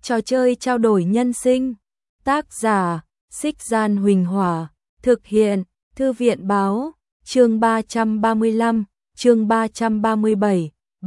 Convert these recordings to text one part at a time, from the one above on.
Trò chơi trao đổi nhân sinh. Tác giả: Xích Gian Huỳnh Hỏa. Thực hiện: Thư viện báo. Chương 335, chương 337,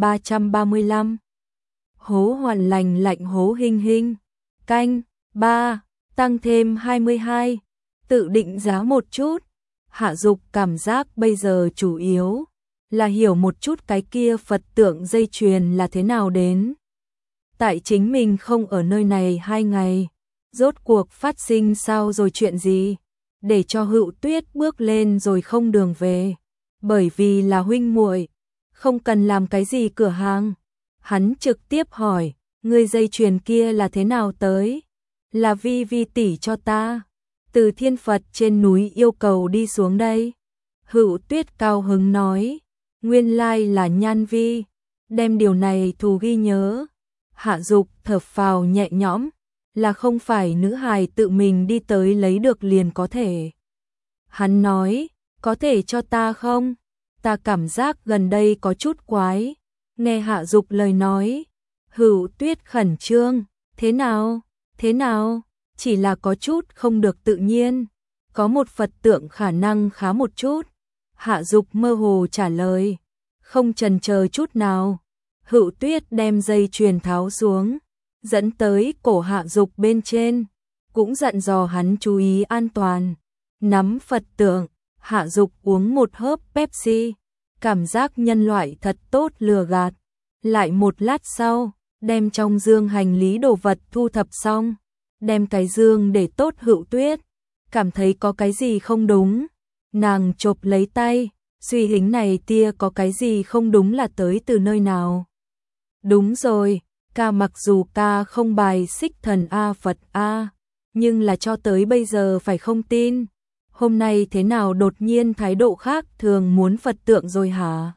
335. Hố hoàn lành lạnh hố hinh hinh. Canh 3, tăng thêm 22. Tự định giá một chút. Hạ Dục cảm giác bây giờ chủ yếu là hiểu một chút cái kia Phật tượng dây chuyền là thế nào đến. Tại chính mình không ở nơi này 2 ngày, rốt cuộc phát sinh sao rồi chuyện gì, để cho Hữu Tuyết bước lên rồi không đường về, bởi vì là huynh muội, không cần làm cái gì cửa hàng. Hắn trực tiếp hỏi, người dây chuyền kia là thế nào tới? Là Vi Vi tỷ cho ta, từ Thiên Phật trên núi yêu cầu đi xuống đây. Hữu Tuyết cao hứng nói, nguyên lai là Nhan Vi, đem điều này thù ghi nhớ. Hạ Dục thở phào nhẹ nhõm, là không phải nữ hài tự mình đi tới lấy được liền có thể. Hắn nói, có thể cho ta không? Ta cảm giác gần đây có chút quái. Nghe Hạ Dục lời nói, Hữu Tuyết khẩn trương, thế nào? Thế nào? Chỉ là có chút không được tự nhiên, có một Phật tượng khả năng khá một chút. Hạ Dục mơ hồ trả lời, không chần chờ chút nào. Hữu Tuyết đem dây chuyền tháo xuống, dẫn tới cổ Hạ Dục bên trên, cũng dặn dò hắn chú ý an toàn. Nắm Phật tượng, Hạ Dục uống một hớp Pepsi, cảm giác nhân loại thật tốt lừa gạt. Lại một lát sau, đem trong dương hành lý đồ vật thu thập xong, đem cái dương để tốt. Hữu Tuyết cảm thấy có cái gì không đúng, nàng chộp lấy tay, suy hình này tia có cái gì không đúng là tới từ nơi nào. Đúng rồi, ca mặc dù ca không bài xích thần A Phật A, nhưng là cho tới bây giờ phải không tin. Hôm nay thế nào đột nhiên thái độ khác thường muốn Phật tượng rồi hả?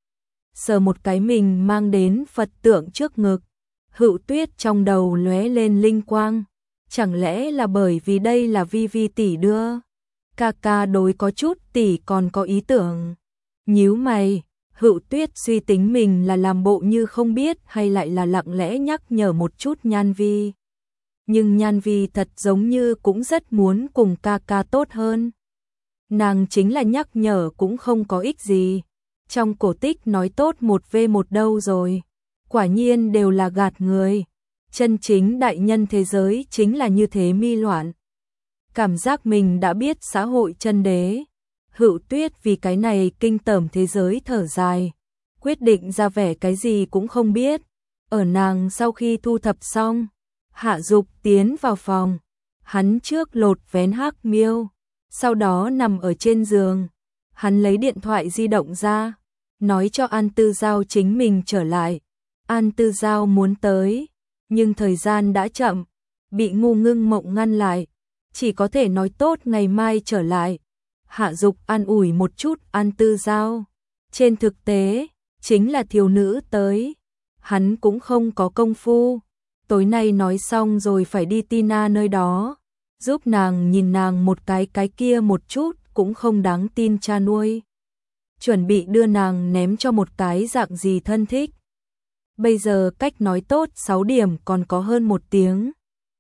Sờ một cái mình mang đến Phật tượng trước ngực, Hữu Tuyết trong đầu lóe lên linh quang. Chẳng lẽ là bởi vì đây là Vi Vi tỷ đưa? Ca ca đối có chút tỷ còn có ý tưởng. Nhíu mày, Hữu Tuyết suy tính mình là làm bộ như không biết hay lại là lặng lẽ nhắc nhở một chút Nhan Vi. Nhưng Nhan Vi thật giống như cũng rất muốn cùng ca ca tốt hơn. Nàng chính là nhắc nhở cũng không có ích gì. Trong cổ tích nói tốt 1v1 đâu rồi. Quả nhiên đều là gạt người. Chân chính đại nhân thế giới chính là như thế mi loạn. Cảm giác mình đã biết xã hội chân đế. Hữu Tuyết vì cái này kinh tởm thế giới thở dài, quyết định ra vẻ cái gì cũng không biết. Ở nàng sau khi thu thập xong, Hạ Dục tiến vào phòng, hắn trước lột vén Hắc Miêu, sau đó nằm ở trên giường, hắn lấy điện thoại di động ra, nói cho An Tư Giao chính mình trở lại. An Tư Giao muốn tới, nhưng thời gian đã chậm, bị Ngu Ngưng Mộng ngăn lại, chỉ có thể nói tốt ngày mai trở lại. Hạ Dục an ủi một chút An Tư Giao, trên thực tế, chính là thiếu nữ tới, hắn cũng không có công phu, tối nay nói xong rồi phải đi Tina nơi đó, giúp nàng nhìn nàng một cái kia một chút cũng không đáng tin cha nuôi. Chuẩn bị đưa nàng ném cho một cái dạng gì thân thích. Bây giờ cách nói tốt 6 điểm còn có hơn 1 tiếng.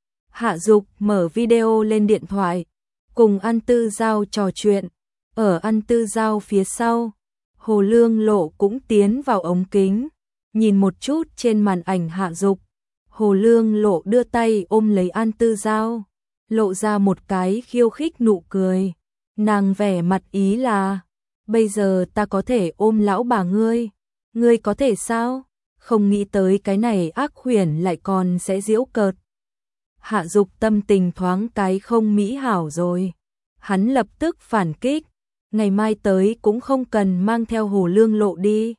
Hạ Dục mở video lên điện thoại, cùng An Tư Giao trò chuyện. Ở An Tư Giao phía sau, Hồ Lương Lộ cũng tiến vào ống kính, nhìn một chút trên màn ảnh Hạ Dục. Hồ Lương Lộ đưa tay ôm lấy An Tư Giao, lộ ra một cái khiêu khích nụ cười. Nàng vẻ mặt ý là, bây giờ ta có thể ôm lão bà ngươi có thể sao? Không nghĩ tới cái này ác khuyển lại còn sẽ giễu cợt. Hạ Dục tâm tình thoáng cái không mỹ hảo rồi. Hắn lập tức phản kích, ngày mai tới cũng không cần mang theo Hồ Lương Lộ đi.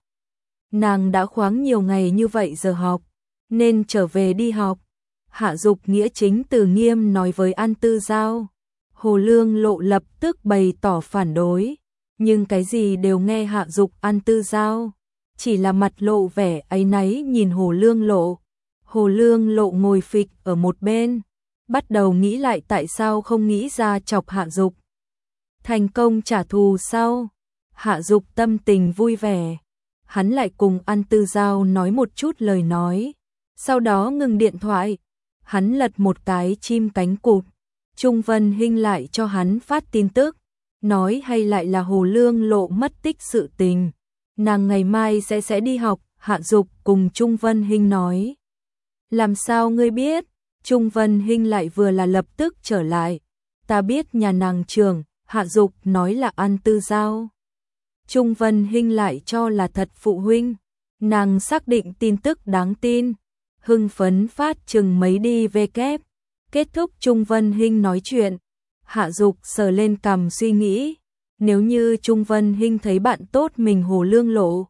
Nàng đã khoáng nhiều ngày như vậy giờ học, nên trở về đi học. Hạ Dục nghĩa chính từ nghiêm nói với An Tư Giao. Hồ Lương Lộ lập tức bày tỏ phản đối, nhưng cái gì đều nghe Hạ Dục. An Tư Giao chỉ là mặt lộ vẻ áy náy nhìn Hồ Lương Lộ. Hồ Lương Lộ ngồi phịch ở một bên, bắt đầu nghĩ lại tại sao không nghĩ ra chọc Hạ Dục. Thành công trả thù sau, Hạ Dục tâm tình vui vẻ, hắn lại cùng An Tư Giao nói một chút lời nói, sau đó ngừng điện thoại. hắn lật một cái chim cánh cụt. Trung Vân Hinh lại cho hắn phát tin tức, nói hay lại là Hồ Lương Lộ mất tích sự tình. Nàng ngày mai sẽ đi học, Hạ Dục cùng Trung Vân Hinh nói. Làm sao ngươi biết? Trung Vân Hinh lại vừa là lập tức trở lại. Ta biết nhà nàng trường, Hạ Dục nói là An Tư Giao. Trung Vân Hinh lại cho là thật phụ huynh. Nàng xác định tin tức đáng tin. Hưng phấn phát chừng mấy đi về kép. Kết thúc Trung Vân Hinh nói chuyện. Hạ Dục sờ lên cằm suy nghĩ. Nếu như Trung Vân Hinh thấy bạn tốt mình Hồ Lương Lộ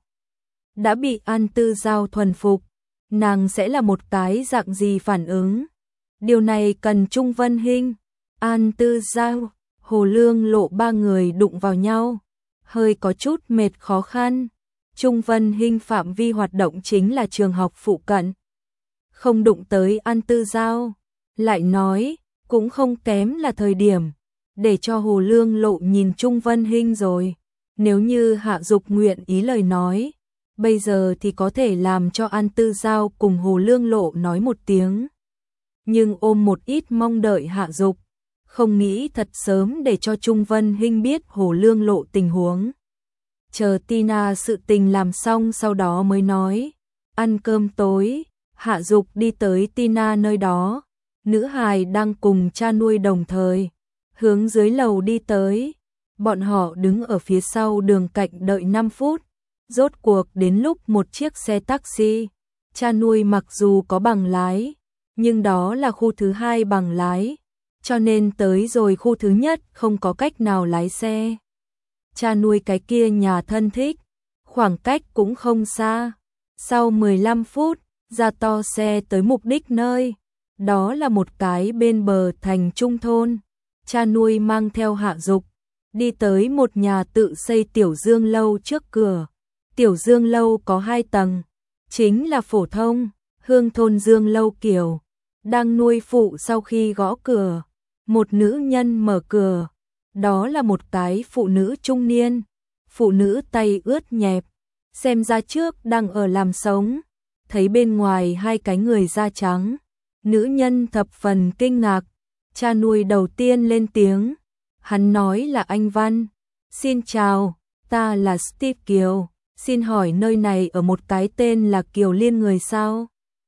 đã bị An Tư Giao thuần phục, nàng sẽ là một cái dạng gì phản ứng? Điều này cần Trung Vân Hinh, An Tư Giao, Hồ Lương Lộ ba người đụng vào nhau, hơi có chút mệt khó khăn. Trung Vân Hinh phạm vi hoạt động chính là trường học phụ cận, không đụng tới An Tư Giao, lại nói cũng không kém là thời điểm để cho Hồ Lương Lộ nhìn Trung Vân Hinh rồi. Nếu như Hạ Dục nguyện ý lời nói, bây giờ thì có thể làm cho An Tư Giao cùng Hồ Lương Lộ nói một tiếng. Nhưng ôm một ít mong đợi Hạ Dục, không nghĩ thật sớm để cho Trung Vân Hinh biết Hồ Lương Lộ tình huống. Chờ Tina sự tình làm xong sau đó mới nói. Ăn cơm tối, Hạ Dục đi tới Tina nơi đó. Nữ hài đang cùng cha nuôi đồng thời hướng dưới lầu đi tới. Bọn họ đứng ở phía sau đường cạnh đợi 5 phút. Rốt cuộc đến lúc một chiếc xe taxi. Cha nuôi mặc dù có bằng lái, nhưng đó là khu thứ 2 bằng lái, cho nên tới rồi khu thứ nhất không có cách nào lái xe. Cha nuôi cái kia nhà thân thích, khoảng cách cũng không xa. Sau 15 phút, ra to xe tới mục đích nơi. Đó là một cái bên bờ thành trung thôn. Cha nuôi mang theo Hạ Dục đi tới một nhà tự xây tiểu dương lâu trước cửa. Tiểu dương lâu có 2 tầng, chính là phổ thông, hương thôn dương lâu kiểu. Đang nuôi phụ sau khi gõ cửa, một nữ nhân mở cửa. Đó là một cái phụ nữ trung niên, phụ nữ tay ướt nhẹp, xem ra trước đang ở làm sống. Thấy bên ngoài 2 cái người da trắng, nữ nhân thập phần kinh ngạc. Cha nuôi đầu tiên lên tiếng, hắn nói là anh Văn. Xin chào, ta là Steve Kiều, xin hỏi nơi này ở một cái tên là Kiều Liên người sao?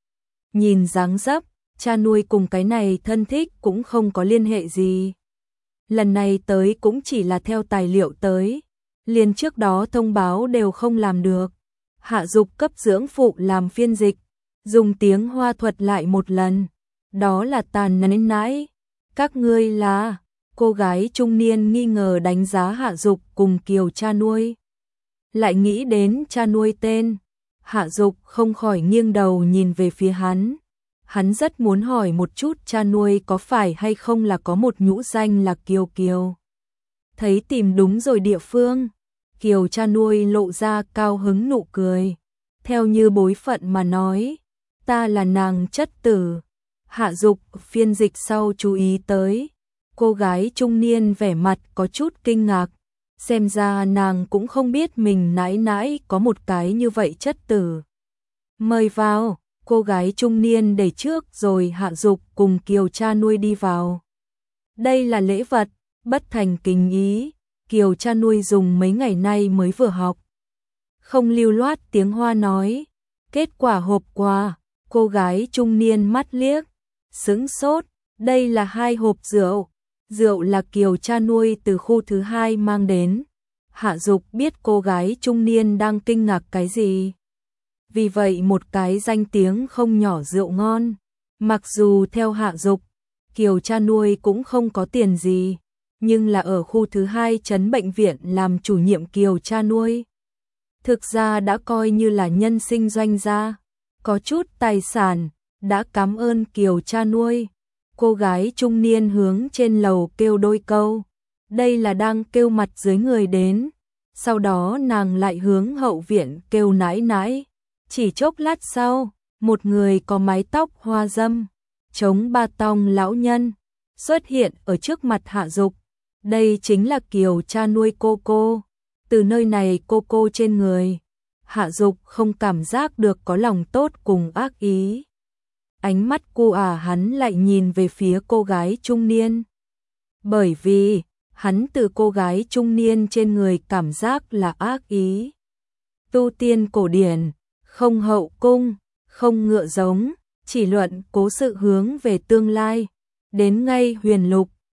Nhìn dáng dấp, cha nuôi cùng cái này thân thích cũng không có liên hệ gì. Lần này tới cũng chỉ là theo tài liệu tới, liền trước đó thông báo đều không làm được. Hạ Dục cấp dưỡng phụ làm phiên dịch, dùng tiếng Hoa thuật lại một lần. Đó là Tàn nãy nãy. Các ngươi là? Cô gái trung niên nghi ngờ đánh giá Hạ Dục cùng Kiều cha nuôi. Lại nghĩ đến cha nuôi tên. Hạ Dục không khỏi nghiêng đầu nhìn về phía hắn. Hắn rất muốn hỏi một chút cha nuôi có phải hay không là có một nhũ danh là Kiều Kiều. Thấy tìm đúng rồi địa phương, Kiều cha nuôi lộ ra cao hứng nụ cười. Theo như bối phận mà nói, ta là nàng chất tử. Hạ Dục phiên dịch sau chú ý tới. Cô gái trung niên vẻ mặt có chút kinh ngạc. Xem ra nàng cũng không biết mình nãy nãy có một cái như vậy chất tử. Mời vào. Cô gái trung niên đẩy trước rồi Hạ Dục cùng Kiều cha nuôi đi vào. Đây là lễ vật, bất thành kính ý. Kiều cha nuôi dùng mấy ngày nay mới vừa học. Không lưu loát tiếng Hoa nói. Kết quả hộp quà. Cô gái trung niên mắt liếc, sững sốt. Đây là 2 hộp rượu. Rượu là Kiều cha nuôi từ khu thứ 2 mang đến. Hạ Dục biết cô gái trung niên đang kinh ngạc cái gì. Vì vậy một cái danh tiếng không nhỏ rượu ngon. Mặc dù theo Hạ Dục, Kiều cha nuôi cũng không có tiền gì, nhưng là ở khu thứ 2 trấn bệnh viện làm chủ nhiệm Kiều cha nuôi. Thực ra đã coi như là nhân sinh doanh gia, có chút tài sản, đã cảm ơn Kiều cha nuôi. Cô gái trung niên hướng trên lầu kêu đôi câu, đây là đang kêu mặt dưới người đến. Sau đó nàng lại hướng hậu viện kêu nãi nãi. Chỉ chốc lát sau, một người có mái tóc hoa dâm, chống ba tong lão nhân, xuất hiện ở trước mặt Hạ Dục. Đây chính là Kiều cha nuôi cô. Từ nơi này cô trên người, Hạ Dục không cảm giác được có lòng tốt cùng ác ý. ánh mắt cu hắn lại nhìn về phía cô gái trung niên. Bởi vì, hắn từ cô gái trung niên trên người cảm giác là ác ý. Tu tiên cổ điển, không hậu cung, không ngựa giống, chỉ luận cố sự hướng về tương lai. Đến ngay huyền lục,